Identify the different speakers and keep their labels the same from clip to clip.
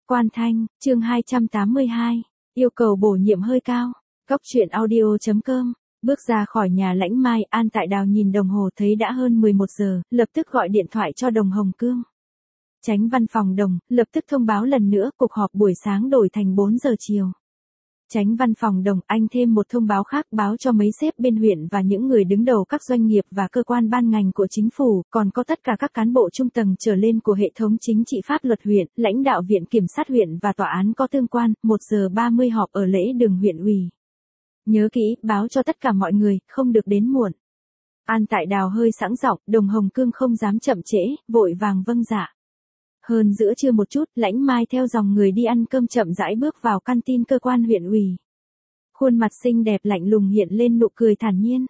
Speaker 1: Quan Thanh, chương 282, yêu cầu bổ nhiệm hơi cao. Góc truyện audio.com. Bước ra khỏi nhà Lãnh Mai, An Tại Đào nhìn đồng hồ thấy đã hơn 11 giờ, lập tức gọi điện thoại cho Đồng Hồng Cương. Chánh văn phòng Đồng, lập tức thông báo lần nữa cuộc họp buổi sáng đổi thành 4 giờ chiều. Chánh văn phòng Đồng, anh thêm một thông báo khác báo cho mấy sếp bên huyện và những người đứng đầu các doanh nghiệp và cơ quan ban ngành của chính phủ, còn có tất cả các cán bộ trung tầng trở lên của hệ thống chính trị pháp luật huyện, lãnh đạo viện kiểm sát huyện và tòa án có tương quan, 1 giờ 30 họp ở lễ đường huyện ủy. Nhớ kỹ, báo cho tất cả mọi người, không được đến muộn. An Tại Đào hơi sẵn giọng, Đồng Hồng Cương không dám chậm trễ, vội vàng vâng dạ. Hơn giữa trưa một chút, Lãnh Mai theo dòng người đi ăn cơm chậm rãi bước vào canteen cơ quan huyện ủy. Khuôn mặt xinh đẹp lạnh lùng hiện lên nụ cười thản nhiên.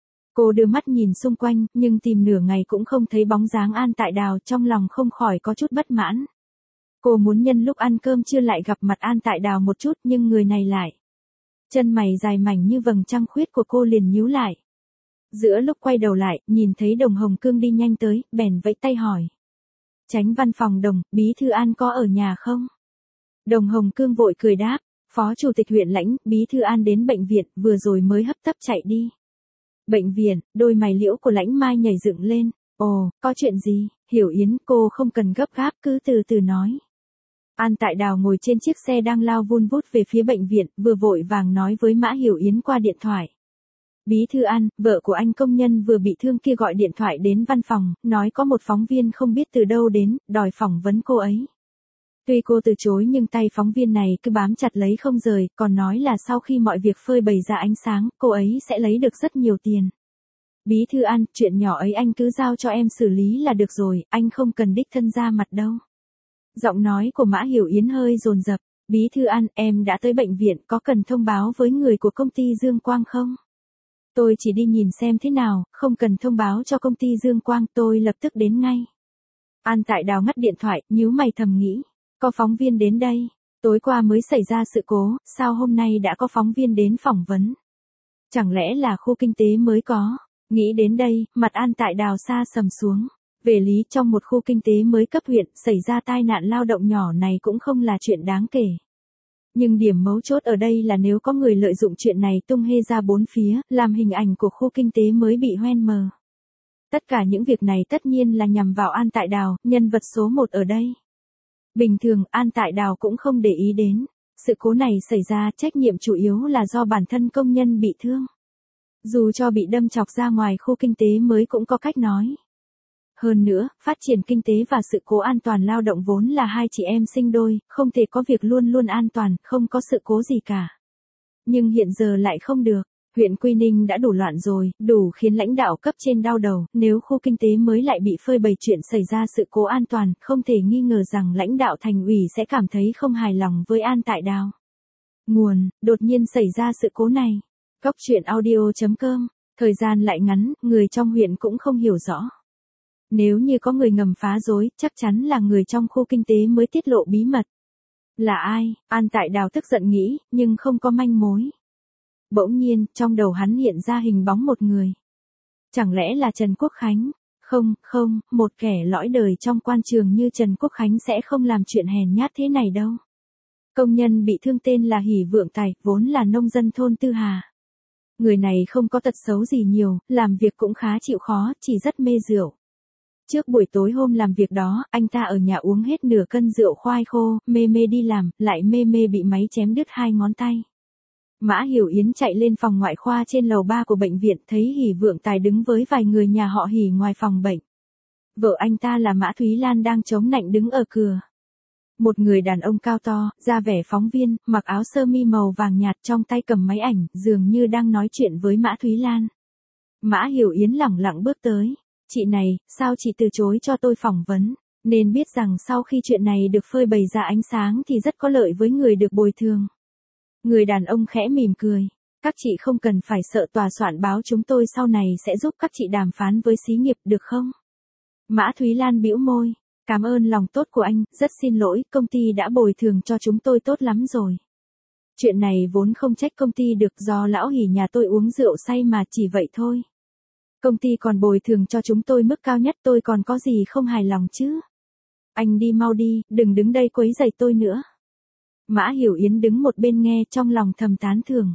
Speaker 1: Cô đưa mắt nhìn xung quanh, nhưng tìm nửa ngày cũng không thấy bóng dáng An Tại Đào, trong lòng không khỏi có chút bất mãn. Cô muốn nhân lúc ăn cơm trưa lại gặp mặt An Tại Đào một chút, nhưng người này lại. Chân mày dài mảnh như vầng trăng khuyết của cô liền nhíu lại. Giữa lúc quay đầu lại, nhìn thấy Đồng Hồng Cương đi nhanh tới, bèn vẫy tay hỏi. Chánh văn phòng Đồng, bí thư An có ở nhà không? Đồng Hồng Cương vội cười đáp, phó chủ tịch huyện Lãnh, bí thư An đến bệnh viện, vừa rồi mới hấp tấp chạy đi. Bệnh viện, đôi mày liễu của Lãnh Mai nhảy dựng lên, ồ, có chuyện gì? Hiểu Yến, cô không cần gấp gáp, cứ từ từ nói. An Tại Đào ngồi trên chiếc xe đang lao vun vút về phía bệnh viện, vừa vội vàng nói với Mã Hiểu Yến qua điện thoại. Bí thư An, vợ của anh công nhân vừa bị thương kia gọi điện thoại đến văn phòng, nói có một phóng viên không biết từ đâu đến, đòi phỏng vấn cô ấy. Tuy cô từ chối nhưng tay phóng viên này cứ bám chặt lấy không rời, còn nói là sau khi mọi việc phơi bày ra ánh sáng, cô ấy sẽ lấy được rất nhiều tiền. Bí thư An, chuyện nhỏ ấy anh cứ giao cho em xử lý là được rồi, anh không cần đích thân ra mặt đâu. Giọng nói của Mã Hiểu Yến hơi dồn dập, Bí thư An, em đã tới bệnh viện, có cần thông báo với người của công ty Dương Quang không? Tôi chỉ đi nhìn xem thế nào, không cần thông báo cho công ty Dương Quang, tôi lập tức đến ngay. An Tại Đào ngắt điện thoại, nhíu mày thầm nghĩ, có phóng viên đến đây, tối qua mới xảy ra sự cố, sao hôm nay đã có phóng viên đến phỏng vấn? Chẳng lẽ là khu kinh tế mới có? Nghĩ đến đây, mặt An Tại Đào xa sầm xuống. Về lý trong một khu kinh tế mới cấp huyện, xảy ra tai nạn lao động nhỏ này cũng không là chuyện đáng kể. Nhưng điểm mấu chốt ở đây là nếu có người lợi dụng chuyện này tung hê ra bốn phía, làm hình ảnh của khu kinh tế mới bị hoen mờ. Tất cả những việc này tất nhiên là nhằm vào An Tại Đào, nhân vật số 1 ở đây. Bình thường, An Tại Đào cũng không để ý đến. Sự cố này xảy ra, trách nhiệm chủ yếu là do bản thân công nhân bị thương. Dù cho bị đâm chọc ra ngoài khu kinh tế mới cũng có cách nói. Hơn nữa, phát triển kinh tế và sự cố an toàn lao động vốn là hai chị em sinh đôi, không thể có việc luôn luôn an toàn, không có sự cố gì cả. Nhưng hiện giờ lại không được, huyện Quy Ninh đã đủ loạn rồi, đủ khiến lãnh đạo cấp trên đau đầu, nếu khu kinh tế mới lại bị phơi bày chuyện xảy ra sự cố an toàn, không thể nghi ngờ rằng lãnh đạo thành ủy sẽ cảm thấy không hài lòng với An Tại Đào. Nguồn, đột nhiên xảy ra sự cố này. Góc truyện audio.com, thời gian lại ngắn, người trong huyện cũng không hiểu rõ. Nếu như có người ngầm phá rối, chắc chắn là người trong khu kinh tế mới tiết lộ bí mật. Là ai? An Tại Đào tức giận nghĩ, nhưng không có manh mối. Bỗng nhiên, trong đầu hắn hiện ra hình bóng một người. Chẳng lẽ là Trần Quốc Khánh? Không, một kẻ lõi đời trong quan trường như Trần Quốc Khánh sẽ không làm chuyện hèn nhát thế này đâu. Công nhân bị thương tên là Hỷ Vượng Tài, vốn là nông dân thôn Tư Hà. Người này không có tật xấu gì nhiều, làm việc cũng khá chịu khó, chỉ rất mê rượu. Trước buổi tối hôm làm việc đó, anh ta ở nhà uống hết nửa cân rượu khoai khô, mê đi làm, lại mê bị máy chém đứt 2 ngón tay. Mã Hiểu Yến chạy lên phòng ngoại khoa trên lầu 3 của bệnh viện, thấy Hỷ Vượng Tài đứng với vài người nhà họ Hỷ ngoài phòng bệnh. Vợ anh ta là Mã Thúy Lan đang chống nạnh đứng ở cửa. Một người đàn ông cao to, da vẻ phóng viên, mặc áo sơ mi màu vàng nhạt, trong tay cầm máy ảnh, dường như đang nói chuyện với Mã Thúy Lan. Mã Hiểu Yến lẳng lặng bước tới. Chị này, sao chị từ chối cho tôi phỏng vấn? Nên biết rằng sau khi chuyện này được phơi bày ra ánh sáng thì rất có lợi với người được bồi thường. Người đàn ông khẽ mỉm cười. Các chị không cần phải sợ, tòa soạn báo chúng tôi sau này sẽ giúp các chị đàm phán với xí nghiệp được không? Mã Thúy Lan bĩu môi. Cảm ơn lòng tốt của anh, rất xin lỗi, công ty đã bồi thường cho chúng tôi tốt lắm rồi. Chuyện này vốn không trách công ty được, do lão Hỷ nhà tôi uống rượu say mà, chỉ vậy thôi. Công ty còn bồi thường cho chúng tôi mức cao nhất, tôi còn có gì không hài lòng chứ? Anh đi mau đi, đừng đứng đây quấy rầy tôi nữa. Mã Hiểu Yến đứng một bên nghe trong lòng thầm tán thưởng.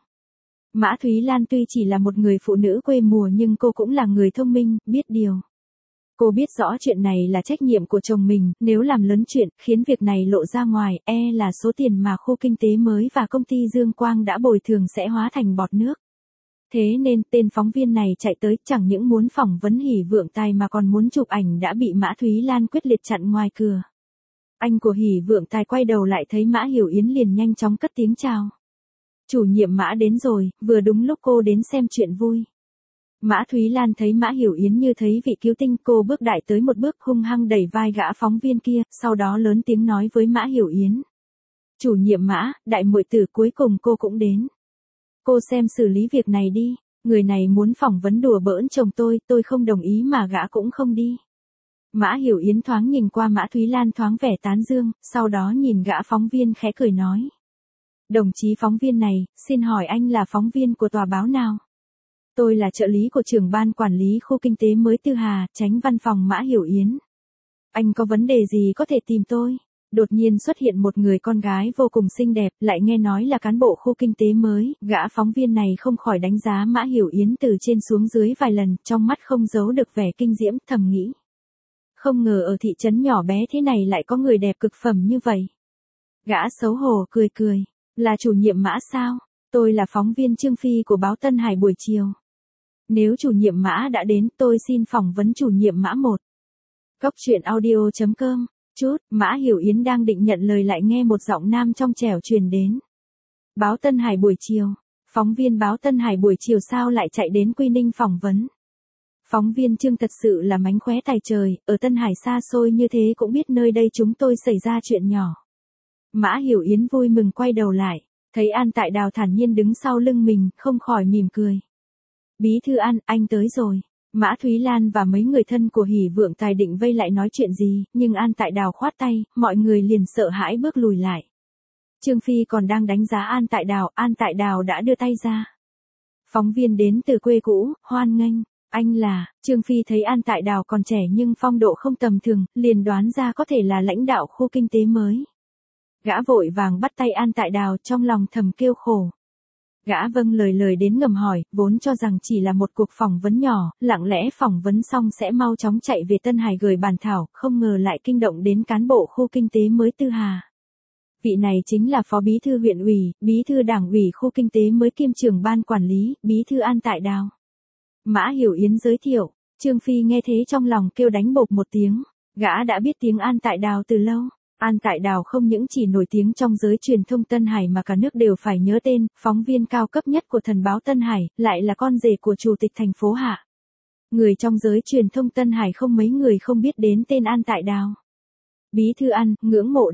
Speaker 1: Mã Thúy Lan tuy chỉ là một người phụ nữ quê mùa nhưng cô cũng là người thông minh, biết điều. Cô biết rõ chuyện này là trách nhiệm của chồng mình, nếu làm lớn chuyện, khiến việc này lộ ra ngoài, là số tiền mà khu kinh tế mới và công ty Dương Quang đã bồi thường sẽ hóa thành bọt nước. Thế nên, tên phóng viên này chạy tới, chẳng những muốn phỏng vấn Hỷ Vượng Tài mà còn muốn chụp ảnh đã bị Mã Thúy Lan quyết liệt chặn ngoài cửa. Anh của Hỷ Vượng Tài quay đầu lại thấy Mã Hiểu Yến liền nhanh chóng cất tiếng chào. Chủ nhiệm Mã đến rồi, vừa đúng lúc cô đến xem chuyện vui. Mã Thúy Lan thấy Mã Hiểu Yến như thấy vị cứu tinh, cô bước đại tới một bước hung hăng đẩy vai gã phóng viên kia, sau đó lớn tiếng nói với Mã Hiểu Yến. Chủ nhiệm Mã, đại muội tử cuối cùng cô cũng đến. Cô xem xử lý việc này đi, người này muốn phỏng vấn đùa bỡn chồng tôi không đồng ý mà gã cũng không đi. Mã Hiểu Yến thoáng nhìn qua Mã Thúy Lan thoáng vẻ tán dương, sau đó nhìn gã phóng viên khẽ cười nói. Đồng chí phóng viên này, xin hỏi anh là phóng viên của tòa báo nào? Tôi là trợ lý của trưởng ban quản lý khu kinh tế mới Tư Hà, tránh văn phòng Mã Hiểu Yến. Anh có vấn đề gì có thể tìm tôi? Đột nhiên xuất hiện một người con gái vô cùng xinh đẹp, lại nghe nói là cán bộ khu kinh tế mới, gã phóng viên này không khỏi đánh giá Mã Hiểu Yến từ trên xuống dưới vài lần, trong mắt không giấu được vẻ kinh diễm, thầm nghĩ. Không ngờ ở thị trấn nhỏ bé thế này lại có người đẹp cực phẩm như vậy. Gã xấu hổ cười cười, là chủ nhiệm Mã sao? Tôi là phóng viên Trương Phi của báo Tân Hải buổi chiều. Nếu chủ nhiệm Mã đã đến, tôi xin phỏng vấn chủ nhiệm Mã 1. Cóc truyện audio.com. Chút, Mã Hiểu Yến đang định nhận lời lại nghe một giọng nam trong trẻo truyền đến. Báo Tân Hải buổi chiều. Phóng viên báo Tân Hải buổi chiều sao lại chạy đến Quy Ninh phỏng vấn? Phóng viên Trương thật sự là mánh khóe tài trời, ở Tân Hải xa xôi như thế cũng biết nơi đây chúng tôi xảy ra chuyện nhỏ. Mã Hiểu Yến vui mừng quay đầu lại, thấy An Tại Đào thản nhiên đứng sau lưng mình, không khỏi mỉm cười. Bí thư An, anh tới rồi. Mã Thúy Lan và mấy người thân của Hỷ Vượng Tài định vây lại nói chuyện gì, nhưng An Tại Đào khoát tay, mọi người liền sợ hãi bước lùi lại. Trương Phi còn đang đánh giá An Tại Đào đã đưa tay ra. Phóng viên đến từ quê cũ, hoan nghênh, anh là, Trương Phi thấy An Tại Đào còn trẻ nhưng phong độ không tầm thường, liền đoán ra có thể là lãnh đạo khu kinh tế mới. Gã vội vàng bắt tay An Tại Đào trong lòng thầm kêu khổ. Gã vâng lời đến ngầm hỏi, vốn cho rằng chỉ là một cuộc phỏng vấn nhỏ, lặng lẽ phỏng vấn xong sẽ mau chóng chạy về Tân Hải gửi bản thảo, không ngờ lại kinh động đến cán bộ khu kinh tế mới Tư Hà. Vị này chính là phó bí thư huyện ủy, bí thư đảng ủy khu kinh tế mới kiêm trưởng ban quản lý, bí thư An Tại Đào. Mã Hiểu Yến giới thiệu, Trương Phi nghe thế trong lòng kêu đánh bộp một tiếng, gã đã biết tiếng An Tại Đào từ lâu. An Tại Đào không những chỉ nổi tiếng trong giới truyền thông Tân Hải mà cả nước đều phải nhớ tên, phóng viên cao cấp nhất của thần báo Tân Hải, lại là con rể của chủ tịch thành phố Hạ. Người trong giới truyền thông Tân Hải không mấy người không biết đến tên An Tại Đào. Bí thư An, ngưỡng mộ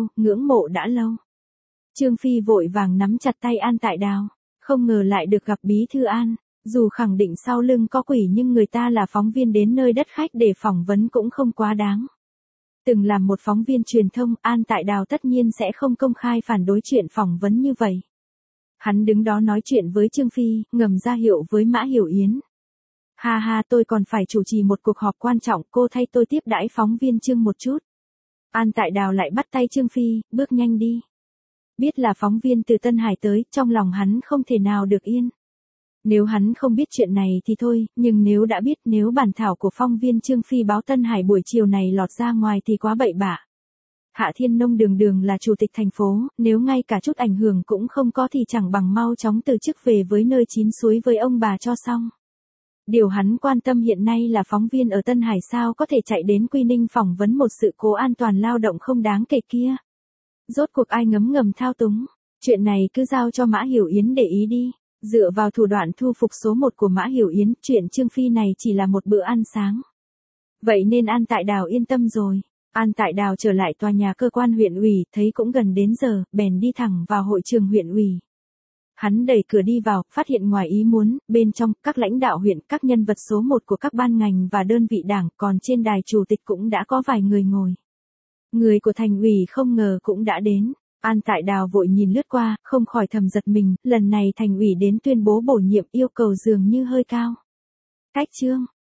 Speaker 1: đã lâu. Trương Phi vội vàng nắm chặt tay An Tại Đào, không ngờ lại được gặp bí thư An. Dù khẳng định sau lưng có quỷ nhưng người ta là phóng viên đến nơi đất khách để phỏng vấn cũng không quá đáng. Từng làm một phóng viên truyền thông, An Tại Đào tất nhiên sẽ không công khai phản đối chuyện phỏng vấn như vậy. Hắn đứng đó nói chuyện với Trương Phi, ngầm ra hiệu với Mã Hiểu Yến. Ha ha, tôi còn phải chủ trì một cuộc họp quan trọng, cô thay tôi tiếp đãi phóng viên Trương một chút. An Tại Đào lại bắt tay Trương Phi, bước nhanh đi. Biết là phóng viên từ Tân Hải tới, trong lòng hắn không thể nào được yên. Nếu hắn không biết chuyện này thì thôi, nhưng nếu đã biết, nếu bản thảo của phóng viên Trương Phi báo Tân Hải buổi chiều này lọt ra ngoài thì quá bậy bạ. Hạ Thiên Nông đường là chủ tịch thành phố, nếu ngay cả chút ảnh hưởng cũng không có thì chẳng bằng mau chóng từ chức về với nơi chín suối với ông bà cho xong. Điều hắn quan tâm hiện nay là phóng viên ở Tân Hải sao có thể chạy đến Quy Ninh phỏng vấn một sự cố an toàn lao động không đáng kể kia. Rốt cuộc ai ngấm thao túng, chuyện này cứ giao cho Mã Hiểu Yến để ý đi. Dựa vào thủ đoạn thu phục số 1 của Mã Hiểu Yến, chuyện Trương Phi này chỉ là một bữa ăn sáng. Vậy nên An Tại Đào yên tâm rồi. An Tại Đào trở lại tòa nhà cơ quan huyện ủy, thấy cũng gần đến giờ, bèn đi thẳng vào hội trường huyện ủy. Hắn đẩy cửa đi vào, phát hiện ngoài ý muốn, bên trong, các lãnh đạo huyện, các nhân vật số 1 của các ban ngành và đơn vị đảng, còn trên đài chủ tịch cũng đã có vài người ngồi. Người của thành ủy không ngờ cũng đã đến. An Tại Đào vội nhìn lướt qua, không khỏi thầm giật mình, lần này thành ủy đến tuyên bố bổ nhiệm yêu cầu dường như hơi cao. Cách chương